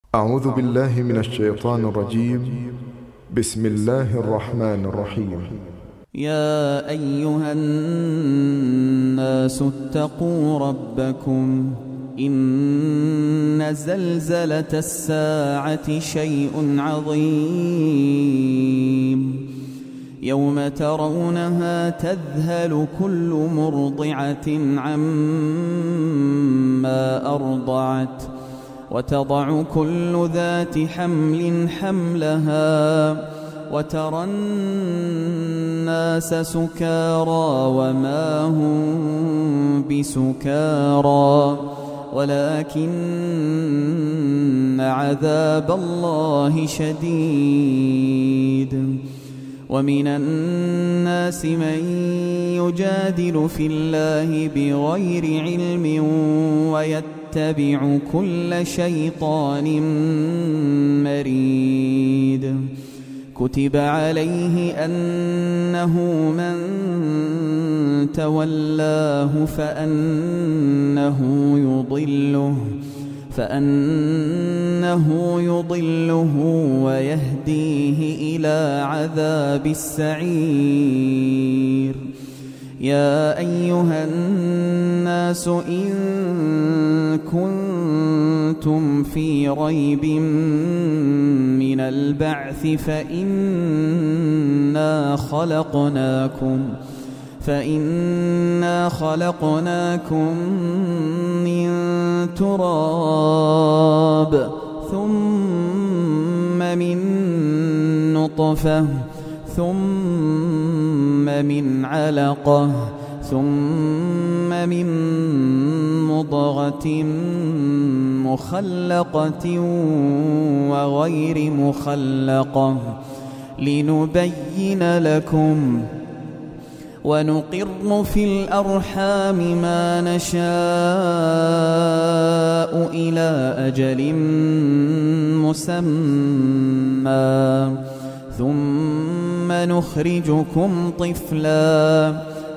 أعوذ بالله من الشيطان الرجيم. بسم الله الرحمن الرحيم. يا أيها الناس اتقوا ربكم إن زلزلة الساعة شيء عظيم يوم ترونها تذهل كل مرضعة عما أرضعت وتضع كل ذات حمل حملها وترى الناس سكارى وما هم بسكارى ولكن عذاب الله شديد. ومن الناس من يجادل في الله بغير علم ويتبع كل شيطان مريد. كتب عليه أنه من تولاه فأنه يضله ويهديه إلى عذاب السعير. يا أيها الناس إن كنتم في ريب من البعث فإنا خلقناكم من تراب ثم من نطفة ثم من علقة ثم من مضغة مخلقة وغير مخلقة لنبين لكم ونقر في الأرحام ما نشاء إلى أجل مسمى ثم نخرجكم طفلا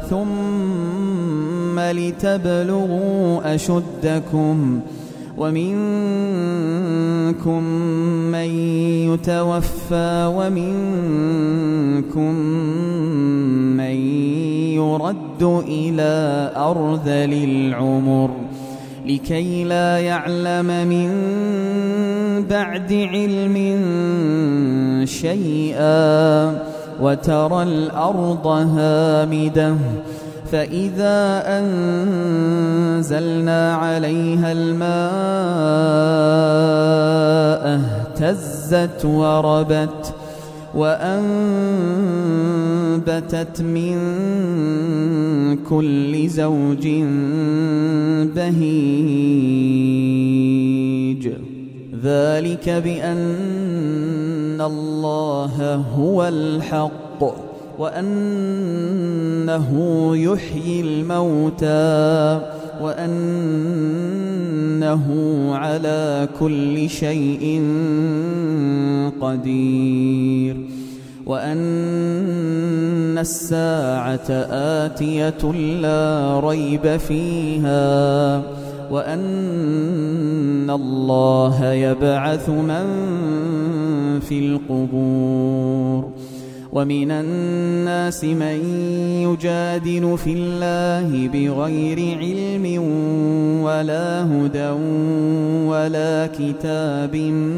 ثم لتبلغوا أشدكم ومنكم من يتوفى ومنكم من يرد إلى أرذل العمر لكي لا يعلم من بعد علم شيئا وترى الأرض هامدة فإذا أنزلنا عليها الماء اهتزت وربت وأنبتت من كل زوج بهيج. ذلك بأن الله هو الحق وأنه يحيي الموتى وأنه على كل شيء قدير وأن الساعة آتية لا ريب فيها وأن الله يبعث من في القبور. ومن الناس من يجادل في الله بغير علم ولا هدى ولا كتاب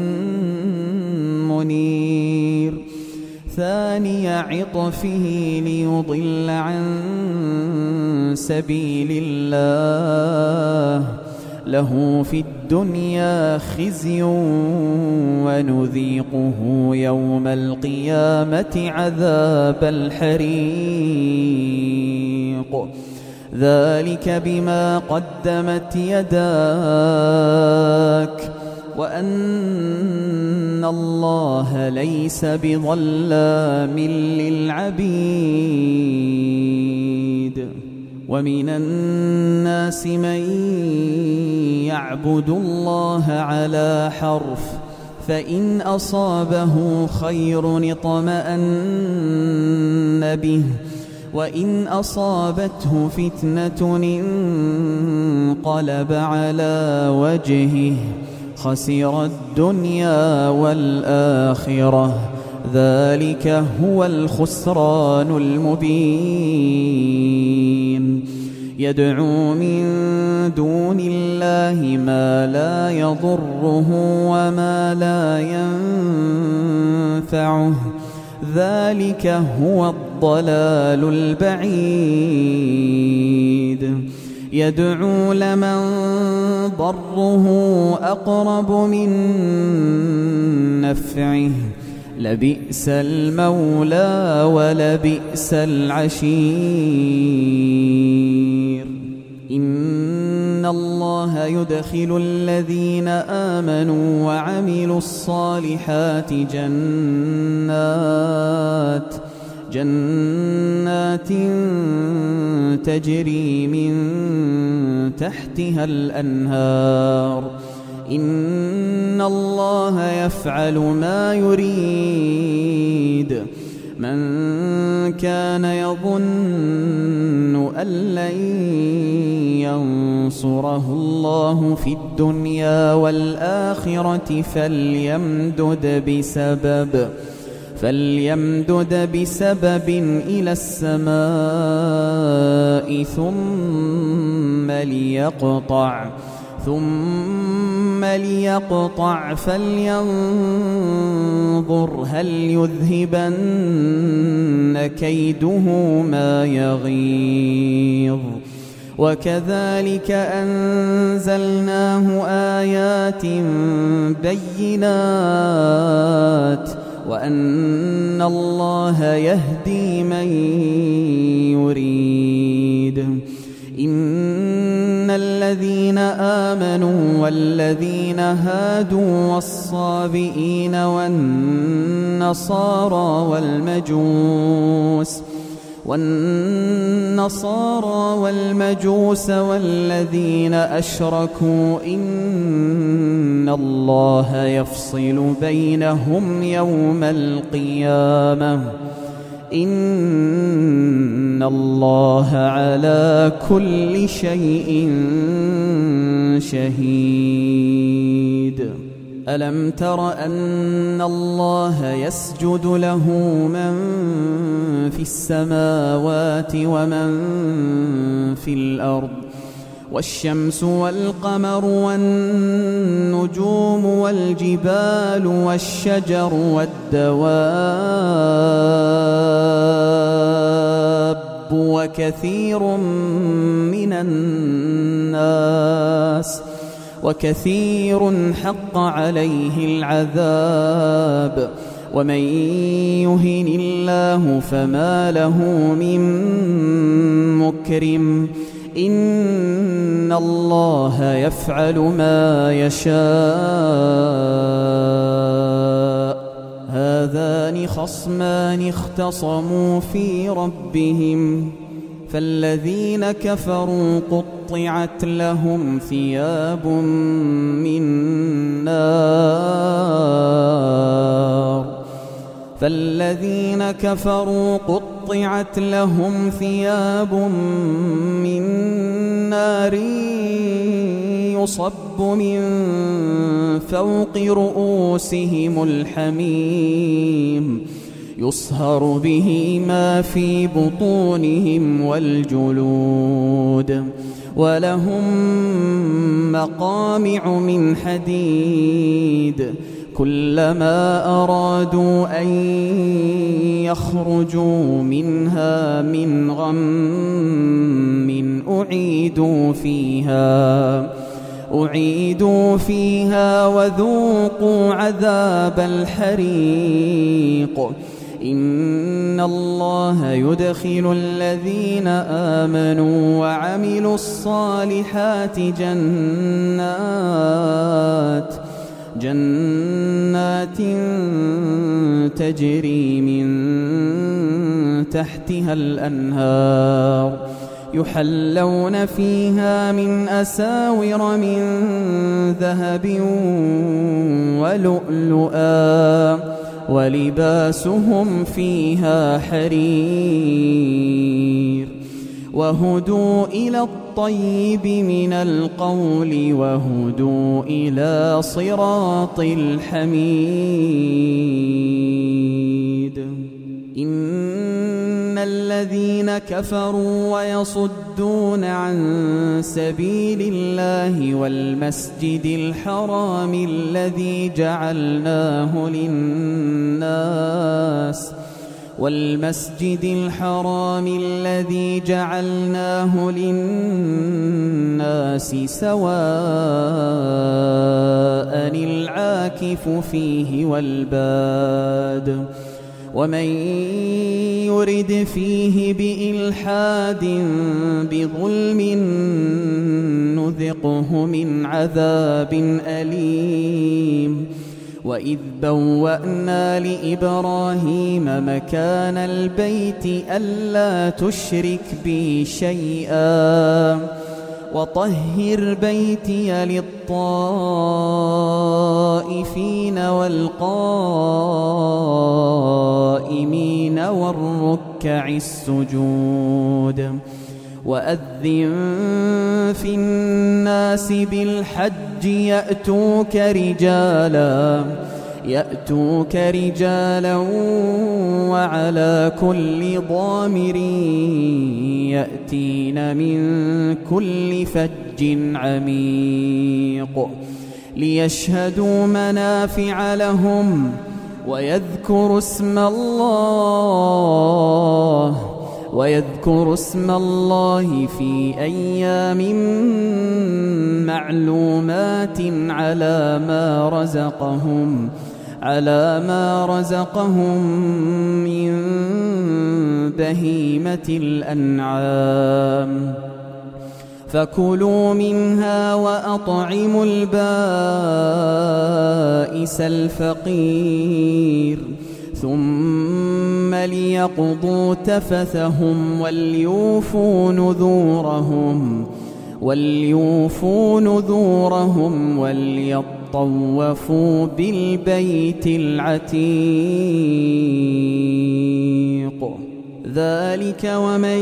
منير. ثاني عطفه ليضل عن سبيل الله له في الدنيا خزي ونذيقه يوم القيامة عذاب الحريق. ذلك بما قدمت يداك وأن الله ليس بظلام للعبيد. ومن الناس من يعبد الله على حرف فإن أصابه خير اطمأن به وإن أصابته فتنة انقلب على وجهه خسر الدنيا والآخرة ذلك هو الخسران المبين يدعو من دون الله ما لا يضره وما لا ينفعه ذلك هو الضلال البعيد يدعو لمن ضره أقرب من نفعه لبئس المولى ولبئس العشير إن الله يدخل الذين آمنوا وعملوا الصالحات جنات تجري من تحتها الأنهار إن الله يفعل ما يريد من كان يظن أن لن ينصره الله في الدنيا والآخرة فليمدد بسبب إلى السماء ثم ليقطع فلينظر هل يذهبن كيده ما يغيظ وكذلك أنزلناه آيات بينات وأن الله يهدي من يريد إن الذين آمنوا والذين هادوا والصابئين والنصارى والمجوس والذين أشركوا إن الله يفصل بينهم يوم القيامة إن الله على كل شيء شهيد ألم تر أن الله يسجد له من في السماوات ومن في الأرض والشمس والقمر والنجوم والجبال والشجر والدواب وكثير حق عليه العذاب ومن يهن الله فما له من مكرم إن الله يفعل ما يشاء هذان خصمان اختصموا في ربهم فالذين كفروا قطعت لهم ثياب من نار يصب من فوق رؤوسهم الحميم يصهر به ما في بطونهم والجلود ولهم مقامع من حديد كلما أرادوا أن يخرجوا منها من غم أعيدوا فيها وذوقوا عذاب الحريق إن الله يدخل الذين آمنوا وعملوا الصالحات جنات تجري من تحتها الأنهار يحلون فيها من أساور من ذهب ولؤلؤا ولباسهم فيها حرير وهدوا إلى الطيب من القول وهدوا إلى صراط الحميد. إن الذين كفروا ويصدون عن سبيل الله والمسجد الحرام الذي جعلناه للناس سواء العاكف فيه والباد ومن يرد فيه بإلحاد بظلم نذقه من عذاب أليم. وإذ بوأنا لإبراهيم مكان البيت ألا تشرك بي شيئا وطهر بيتي للطائفين والقائمين والركع السجود. وأذن في الناس بالحج يأتوك رجالا وعلى كل ضامر يأتين من كل فج عميق ليشهدوا منافع لهم ويذكروا اسم الله في أيام معلومات على ما رزقهم من بهيمة الأنعام. فكلوا منها وأطعموا البائس الفقير ثم ليقضوا تفثهم وليوفوا نذورهم وليطوفوا بالبيت العتيق. ذلك ومن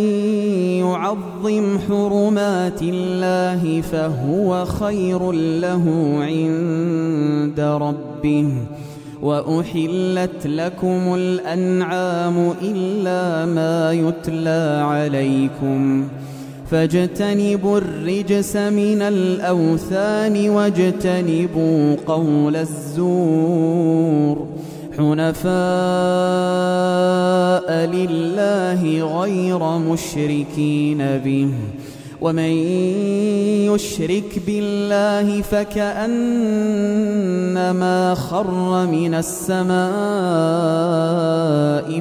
يعظم حرمات الله فهو خير له عند ربه. وأحلت لكم الأنعام إلا ما يتلى عليكم فاجتنبوا الرجس من الأوثان واجتنبوا قول الزور حنفاء لله غير مشركين به. ومن يشرك بالله فكأنما خر من السماء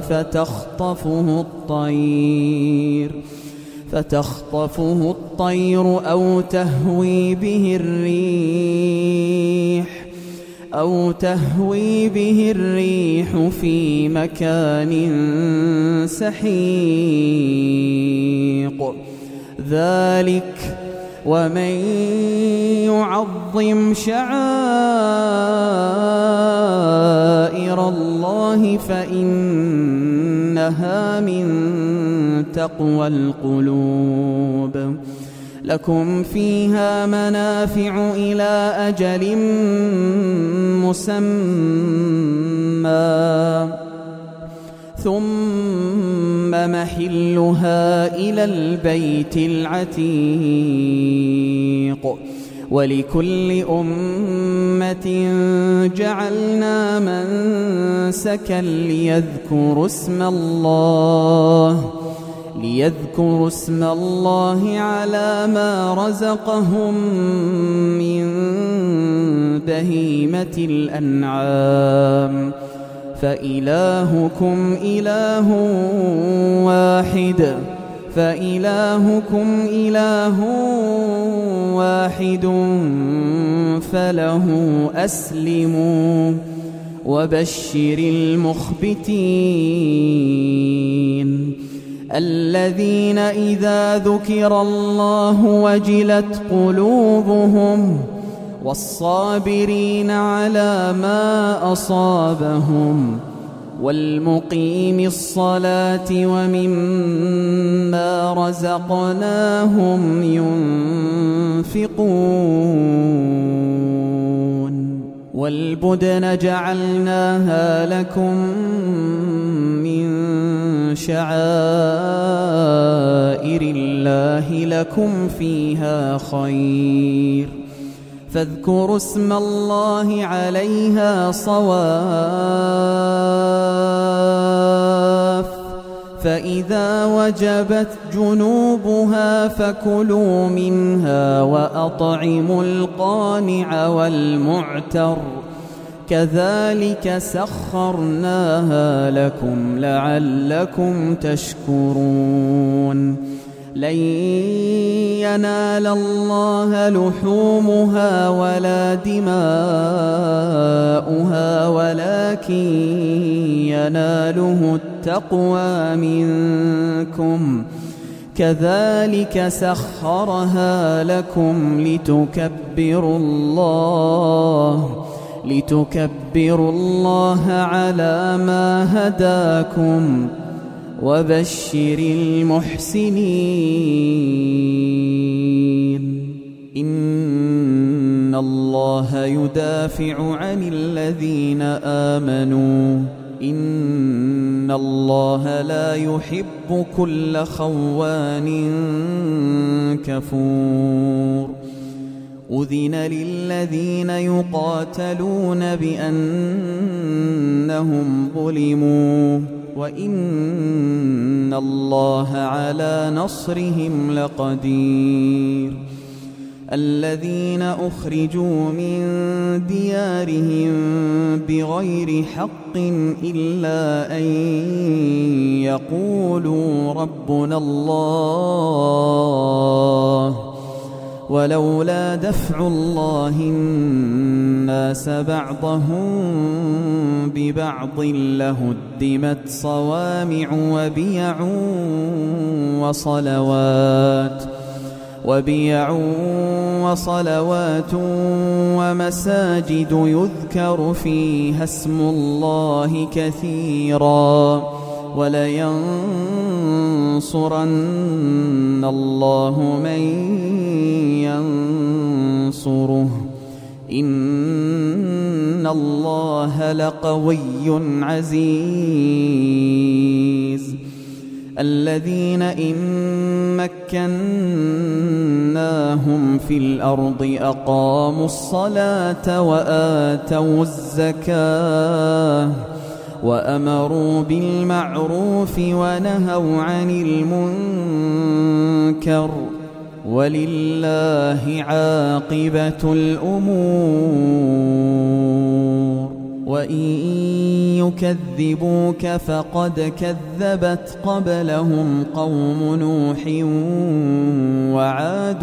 فتخطفه الطير أو تهوي به الريح في مكان سحيق. ذلك ومن يعظم شعائر الله فإنها من تقوى القلوب. لكم فيها منافع إلى أجل مسمى ثم محلها إلى البيت العتيق. ولكل أمة جعلنا منسكا ليذكروا اسم الله على ما رزقهم من بهيمة الأنعام. فإلهكم إله واحد فله أسلموا وبشر المخبتين الذين إذا ذكر الله وجلت قلوبهم والصابرين على ما أصابهم والمقيم الصلاة ومما رزقناهم ينفقون والبدن جعلناها لكم من شعائر الله لكم فيها خير فاذكروا اسم الله عليها صواف فإذا وجبت جنوبها فكلوا منها وأطعموا القانع والمعتر كذلك سخرناها لكم لعلكم تشكرون لن ينال الله لحومها ولا دماؤها ولكن يناله التقوى منكم كذلك سخرها لكم لتكبروا الله على ما هداكم وبشر المحسنين إن الله يدافع عن الذين آمنوا إن الله لا يحب كل خوان كفور أذن للذين يقاتلون بأنهم ظلموا وإن الله على نصرهم لقدير الذين أخرجوا من ديارهم بغير حق إلا أن يقولوا ربنا الله ولولا دفع الله الناس بعضهم ببعض لهدمت صوامع وبيع وصلوات ومساجد يذكر فيها اسم الله كثيرا ولينصرن الله من ينصره إن الله لقوي عزيز الذين إن مكناهم في الأرض أقاموا الصلاة وآتوا الزكاة وأمروا بالمعروف ونهوا عن المنكر ولله عاقبة الأمور وإن يكذبوك فقد كذبت قبلهم قوم نوح وعاد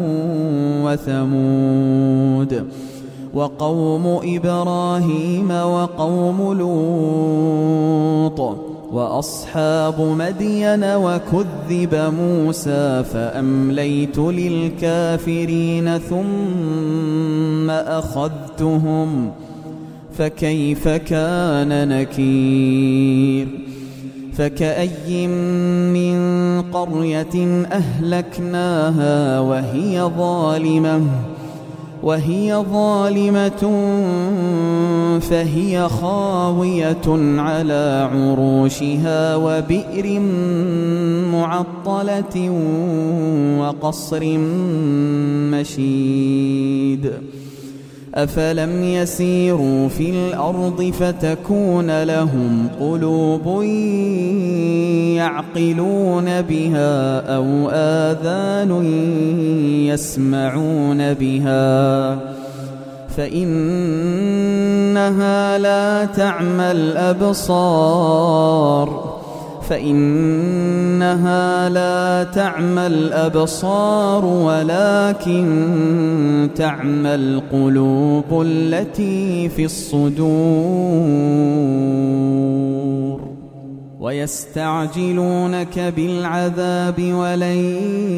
وثمود وقوم إبراهيم وقوم لوط وأصحاب مدين وكذب موسى فأمليت للكافرين ثم أخذتهم فكيف كان نكير فكأي من قرية أهلكناها وهي ظالمة فهي خاوية على عروشها وبئر معطلة وقصر مشيد أفلم يسيروا في الأرض فتكون لهم قلوب يعقلون بها أو آذان يسمعون بها فإنها لا تعمى الأبصار ولكن تعمى القلوب التي في الصدور ويستعجلونك بالعذاب ولن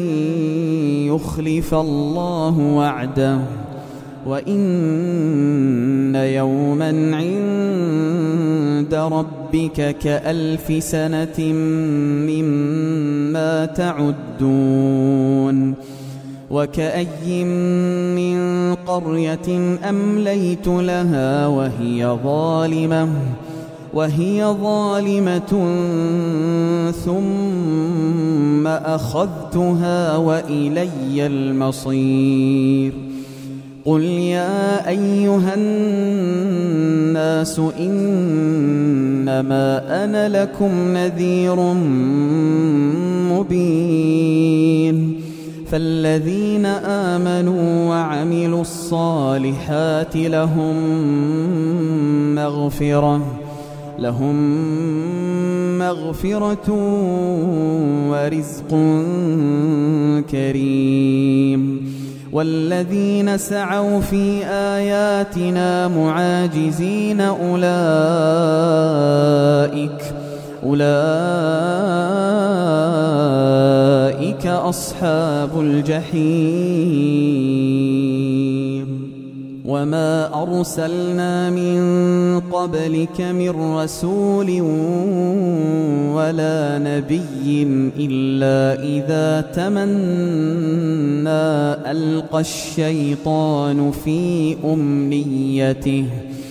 يخلف الله وعده وإن يوما عند عند ربك كألف سنة مما تعدون وكأي من قرية أمليت لها وهي ظالمة ثم أخذتها وإلي المصير قل يا أيها الناس إنما أنا لكم نذير مبين فالذين آمنوا وعملوا الصالحات لهم مغفرة ورزق كريم والذين سعوا في آياتنا معاجزين أولئك أصحاب الجحيم وما أرسلنا من قبلك من رسول ولا نبي إلا إذا تمنى ألقى الشيطان في أمنيته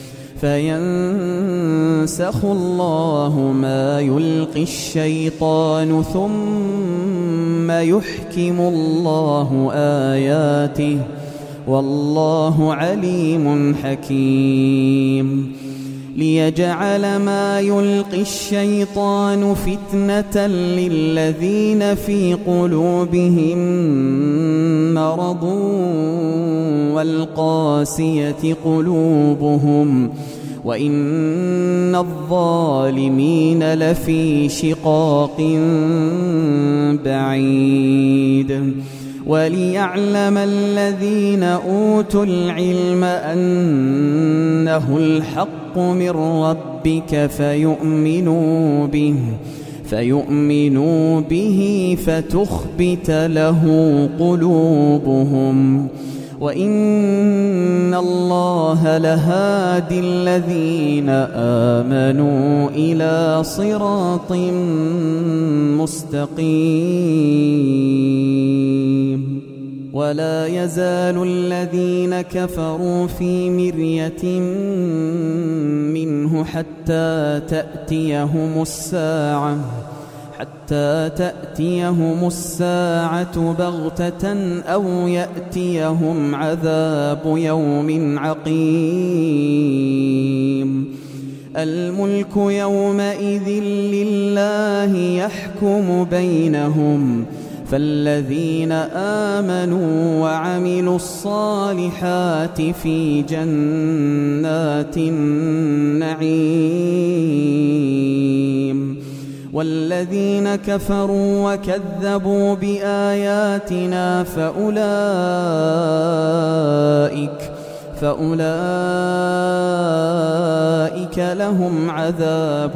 فينسخ الله ما يلقي الشيطان ثم يحكم الله آياته والله عليم حكيم ليجعل ما يلقي الشيطان فتنة للذين في قلوبهم مرض والقاسية قلوبهم وإن الظالمين لفي شقاق بعيد وليعلم الذين أوتوا العلم أنه الحق من ربك فيؤمنوا به فتخبت له قلوبهم وإن الله لهادي الذين آمنوا إلى صراط مستقيم ولا يزال الذين كفروا في مرية منه حتى تأتيهم الساعة بغتة أو يأتيهم عذاب يوم عقيم الملك يومئذ لله يحكم بينهم فالذين آمنوا وعملوا الصالحات في جنات النعيم والذين كفروا وكذبوا بآياتنا فأولئك لهم عذاب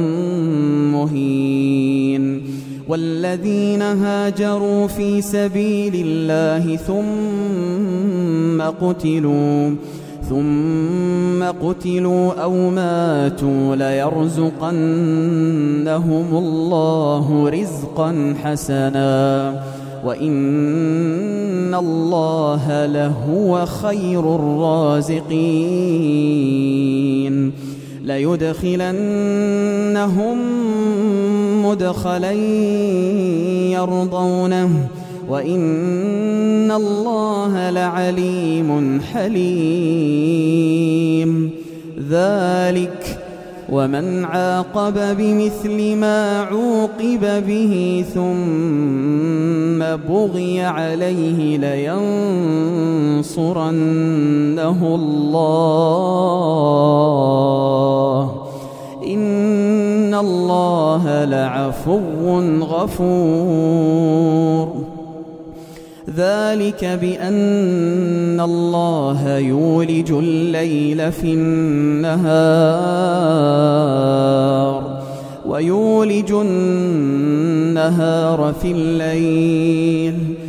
مهين والذين هاجروا في سبيل الله ثم قتلوا أو ماتوا ليرزقنهم الله رزقا حسنا وإن الله لهو خير الرازقين ليدخلنهم مدخلا يرضونه وإن الله لعليم حليم ذلك ومن عاقب بمثل ما عوقب به ثم بغي عليه لينصرنه الله إن الله لعفو غفور ذلك بأن الله يولج الليل في النهار ويولج النهار في الليل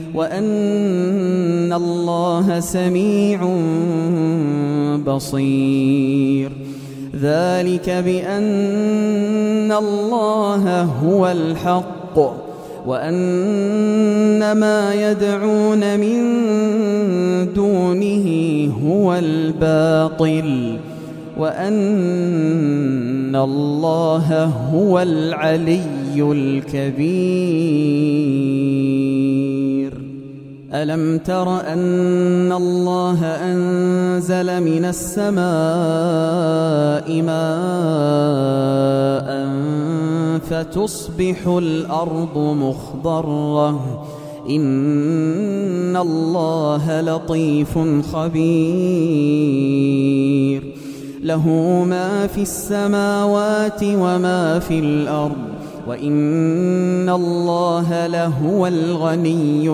وأن الله سميع بصير ذلك بأن الله هو الحق وأن ما يدعون من دونه هو الباطل وأن الله هو العلي الكبير. ألم تر أن الله أنزل من السماء ماء فتصبح الأرض مخضرة إن الله لطيف خبير له ما في السماوات وما في الأرض وإن الله لهو الغني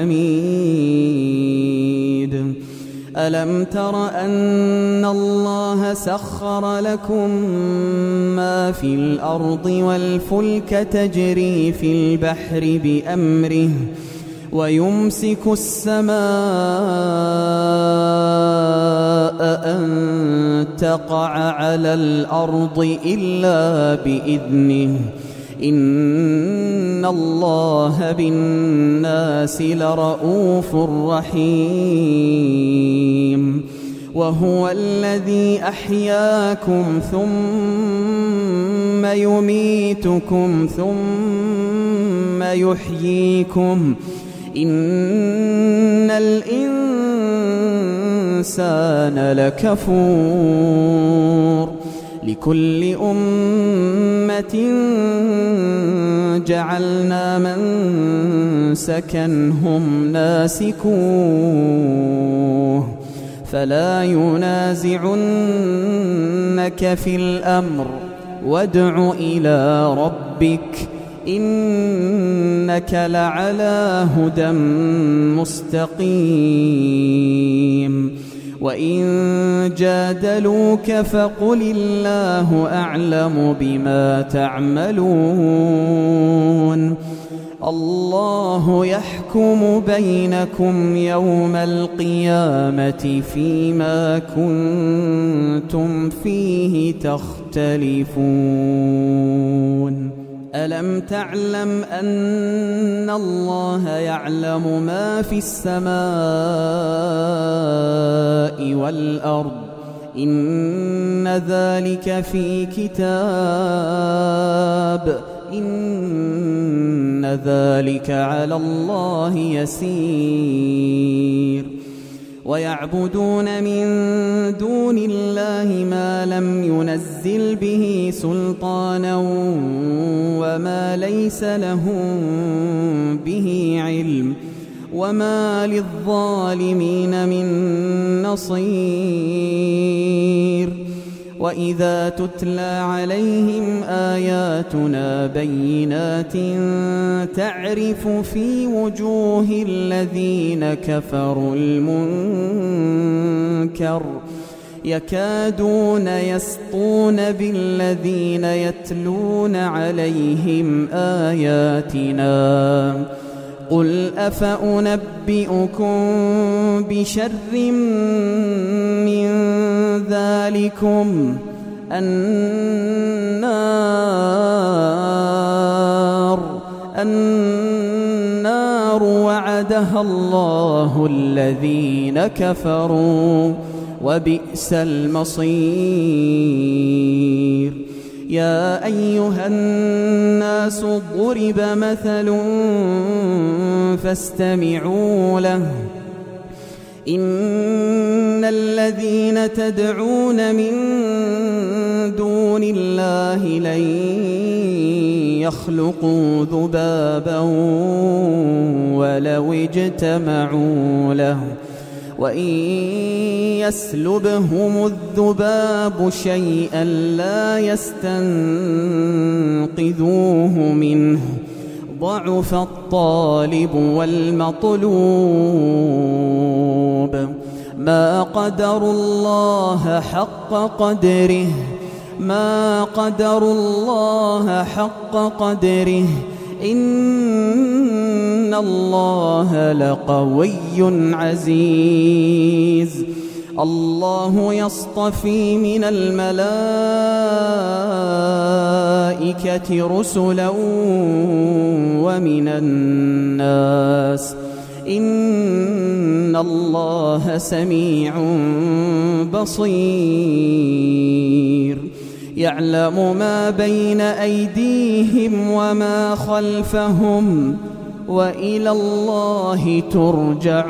الحميد. ألم تر أن الله سخر لكم ما في الأرض والفلك تجري في البحر بأمره ويمسك السماء أن تقع على الأرض إلا بإذنه إن الله بالناس لرؤوف رحيم. وهو الذي أحياكم ثم يميتكم ثم يحييكم إن الإنسان لكفور. لكل أمة جعلنا منسكا هم ناسكوه فلا ينازعنك في الأمر وادع إلى ربك إنك لعلى هدى مستقيم. وإن جادلوك فقل الله أعلم بما تعملون الله يحكم بينكم يوم القيامة فيما كنتم فيه تختلفون. ألم تعلم أن الله يعلم ما في السماء والأرض إن ذلك في كتاب إن ذلك على الله يسير. ويعبدون من دون الله ما لم ينزل به سلطانا وما ليس لهم به علم وما للظالمين من نصير. وإذا تتلى عليهم آياتنا بينات تعرف في وجوه الذين كفروا المنكر يكادون يسطون بالذين يتلون عليهم آياتنا قل أفأنبئكم بشر من ذلكم النار وعدها الله الذين كفروا وبئس المصير. يا أيها الناس ضرب مثل فاستمعوا له إن الذين تدعون من دون الله لن يخلقوا ذبابا ولو اجتمعوا له وإن يسلبهم الذباب شيئا لا يستنقذوه منه ضعف الطالب والمطلوب. ما قدروا الله حق قدره إن الله لقوي عزيز. الله يصطفي من الملائكة رسلا ومن الناس إن الله سميع بصير يعلم ما بين أيديهم وما خلفهم وإلى الله ترجع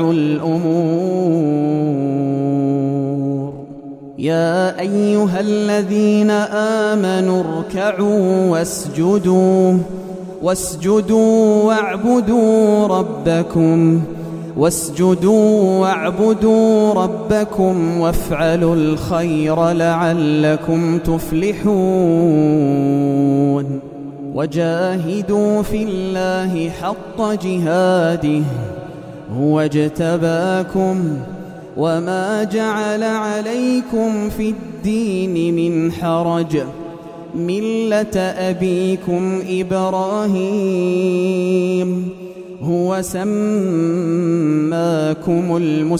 الأمور يا أيها الذين آمنوا اركعوا واسجدوا واعبدوا ربكم وافعلوا الخير لعلكم تفلحون وجاهدوا في الله حق جهاده هو اجتباكم وما جعل عليكم في الدين من حرج ملة أبيكم إبراهيم هو سماكم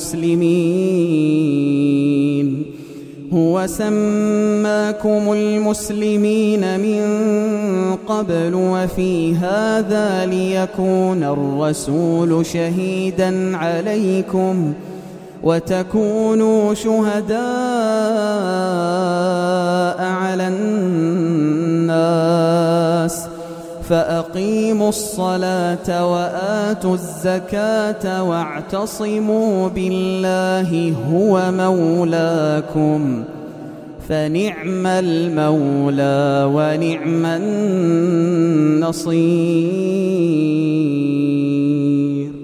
المسلمين من قبل وفي هذا ليكون الرسول شهيدا عليكم وتكونوا شهداء على الناس فأقيموا الصلاة وآتوا الزكاة واعتصموا بالله هو مولاكم فنعم المولى ونعم النصير.